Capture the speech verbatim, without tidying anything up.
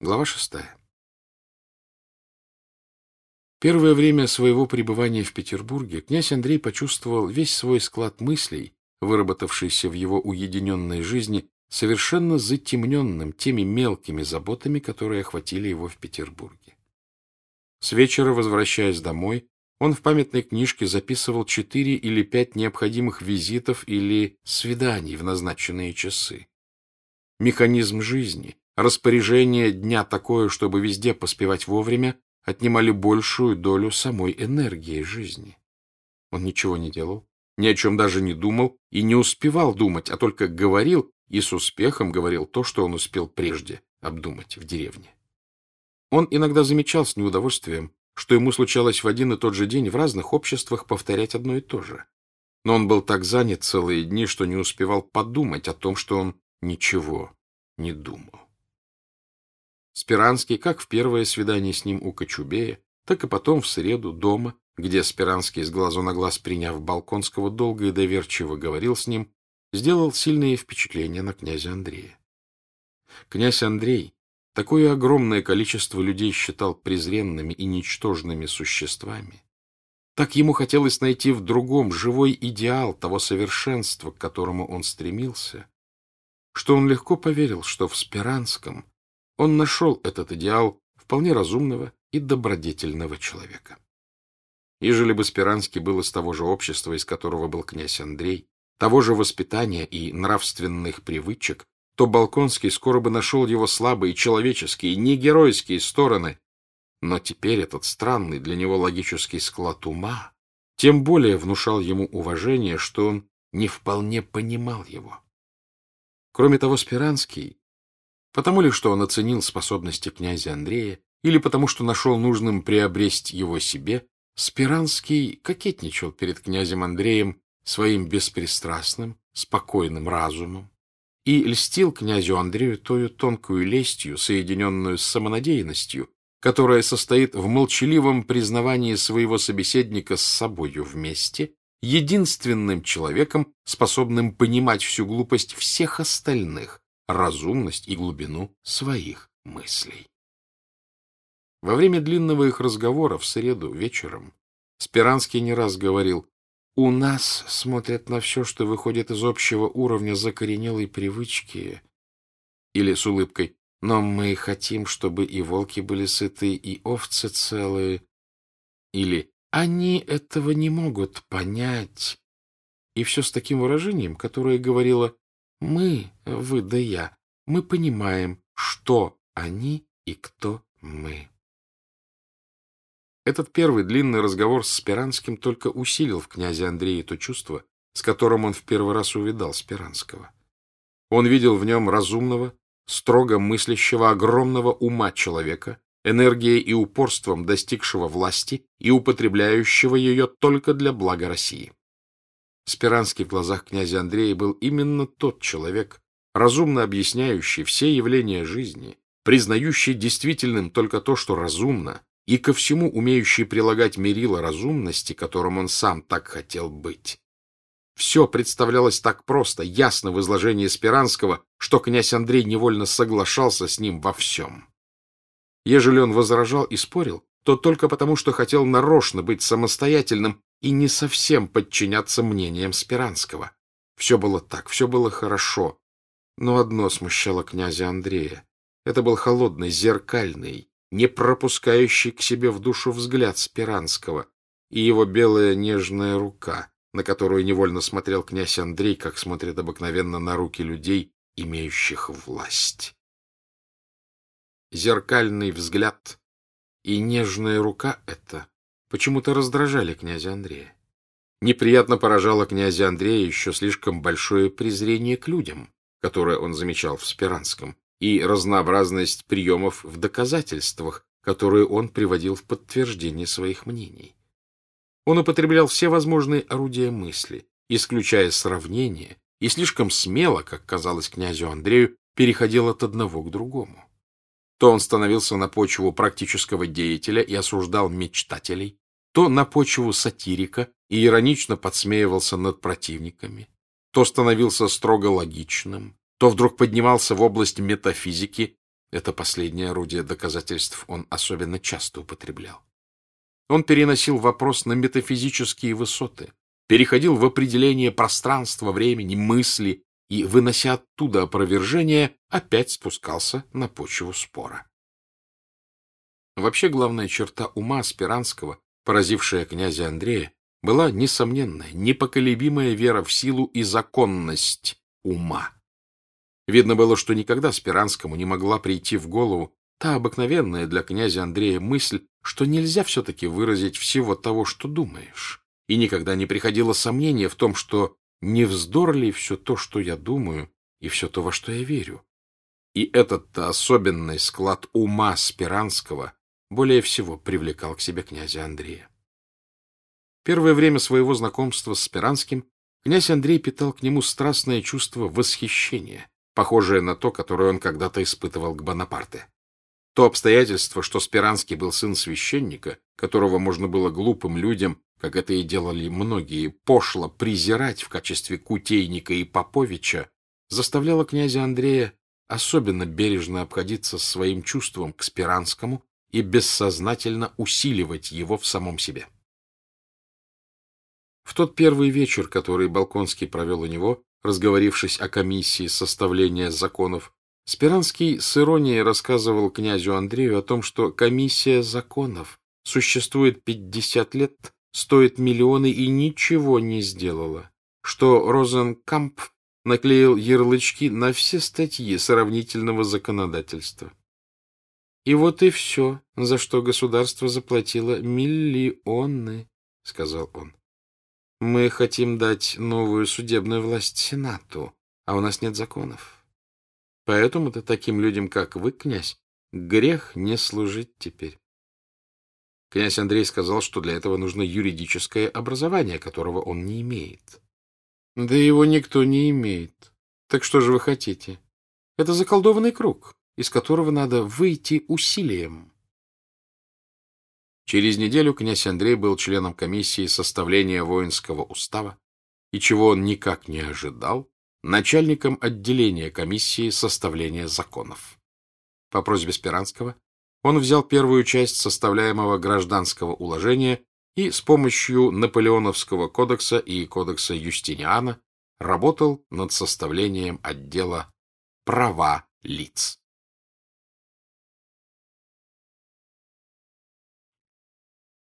Глава шестая. Первое время своего пребывания в Петербурге князь Андрей почувствовал весь свой склад мыслей, выработавшийся в его уединенной жизни, совершенно затемненным теми мелкими заботами, которые охватили его в Петербурге. С вечера, возвращаясь домой, он в памятной книжке записывал четыре или пять необходимых визитов или свиданий в назначенные часы. Механизм жизни, распоряжение дня такое, чтобы везде поспевать вовремя, отнимали большую долю самой энергии жизни. Он ничего не делал, ни о чем даже не думал и не успевал думать, а только говорил и с успехом говорил то, что он успел прежде обдумать в деревне. Он иногда замечал с неудовольствием, что ему случалось в один и тот же день в разных обществах повторять одно и то же. Но он был так занят целые дни, что не успевал подумать о том, что он ничего не думал. Спиранский, как в первое свидание с ним у Кочубея, так и потом в среду дома, где Спиранский, с глазу на глаз приняв Болконского, долго и доверчиво говорил с ним, сделал сильное впечатление на князя Андрея. Князь Андрей такое огромное количество людей считал презренными и ничтожными существами. Так ему хотелось найти в другом живой идеал того совершенства, к которому он стремился, что он легко поверил, что в Спиранском он нашел этот идеал вполне разумного и добродетельного человека. Ежели бы Спиранский был из того же общества, из которого был князь Андрей, того же воспитания и нравственных привычек, то Болконский скоро бы нашел его слабые человеческие, не геройские стороны. Но теперь этот странный для него логический склад ума тем более внушал ему уважение, что он не вполне понимал его. Кроме того, Спиранский, потому ли, что он оценил способности князя Андрея, или потому, что нашел нужным приобрести его себе, Спиранский кокетничал перед князем Андреем своим беспристрастным, спокойным разумом и льстил князю Андрею тою тонкую лестью, соединенную с самонадеянностью, которая состоит в молчаливом признавании своего собеседника с собою вместе, единственным человеком, способным понимать всю глупость всех остальных, разумность и глубину своих мыслей. Во время длинного их разговора в среду вечером Спиранский не раз говорил: «У нас смотрят на все, что выходит из общего уровня закоренелой привычки», или с улыбкой: «Но мы хотим, чтобы и волки были сыты, и овцы целые», или «Они этого не могут понять», и все с таким выражением, которое говорило: «Мы, вы да я, мы понимаем, что они и кто мы». Этот первый длинный разговор с Спиранским только усилил в князе Андрее то чувство, с которым он в первый раз увидал Спиранского. Он видел в нем разумного, строго мыслящего, огромного ума человека, энергией и упорством достигшего власти и употребляющего ее только для блага России. Спиранский в глазах князя Андрея был именно тот человек, разумно объясняющий все явления жизни, признающий действительным только то, что разумно, и ко всему умеющий прилагать мерило разумности, которым он сам так хотел быть. Все представлялось так просто, ясно в изложении Спиранского, что князь Андрей невольно соглашался с ним во всем. Ежели он возражал и спорил, то только потому, что хотел нарочно быть самостоятельным и не совсем подчиняться мнениям Спиранского. Все было так, все было хорошо. Но одно смущало князя Андрея. Это был холодный, зеркальный, не пропускающий к себе в душу взгляд Спиранского и его белая нежная рука, на которую невольно смотрел князь Андрей, как смотрит обыкновенно на руки людей, имеющих власть. Зеркальный взгляд и нежная рука эта почему-то раздражали князя Андрея. Неприятно поражало князя Андрея еще слишком большое презрение к людям, которое он замечал в Спиранском, и разнообразность приемов в доказательствах, которые он приводил в подтверждение своих мнений. Он употреблял все возможные орудия мысли, исключая сравнения, и слишком смело, как казалось князю Андрею, переходил от одного к другому. То он становился на почву практического деятеля и осуждал мечтателей, то на почву сатирика и иронично подсмеивался над противниками, то становился строго логичным, то вдруг поднимался в область метафизики Это последнее орудие доказательств он особенно часто употреблял. Он переносил вопрос на метафизические высоты, переходил в определение пространства, времени, мысли и, вынося оттуда опровержение, опять спускался на почву спора. Вообще, главная черта ума Спиранского, поразившая князя Андрея, была несомненная, непоколебимая вера в силу и законность ума. Видно было, что никогда Спиранскому не могла прийти в голову та обыкновенная для князя Андрея мысль, что нельзя все-таки выразить всего того, что думаешь, и никогда не приходило сомнение в том, что не вздор ли все то, что я думаю, и все то, во что я верю. И этот-то особенный склад ума Спиранского более всего привлекал к себе князя Андрея. Первое время своего знакомства с Спиранским князь Андрей питал к нему страстное чувство восхищения, похожее на то, которое он когда-то испытывал к Бонапарте. То обстоятельство, что Спиранский был сын священника, которого можно было глупым людям, как это и делали многие, пошло презирать в качестве кутейника и поповича, заставляло князя Андрея особенно бережно обходиться с своим чувством к Спиранскому и бессознательно усиливать его в самом себе. В тот первый вечер, который Болконский провел у него, разговорившись о комиссии составления законов, Спиранский с иронией рассказывал князю Андрею о том, что комиссия законов существует пятьдесят лет, стоит миллионы и ничего не сделала, что Розенкамп наклеил ярлычки на все статьи сравнительного законодательства. И вот и все, за что государство заплатило миллионы, — сказал он. Мы хотим дать новую судебную власть Сенату, а у нас нет законов. Поэтому-то таким людям, как вы, князь, грех не служить теперь. Князь Андрей сказал, что для этого нужно юридическое образование, которого он не имеет. Да его никто не имеет. Так что же вы хотите? Это заколдованный круг, из которого надо выйти усилием. Через неделю князь Андрей был членом комиссии составления воинского устава, и, чего он никак не ожидал, начальником отделения комиссии составления законов. По просьбе Спиранского он взял первую часть составляемого гражданского уложения и с помощью Наполеоновского кодекса и кодекса Юстиниана работал над составлением отдела «Права лиц».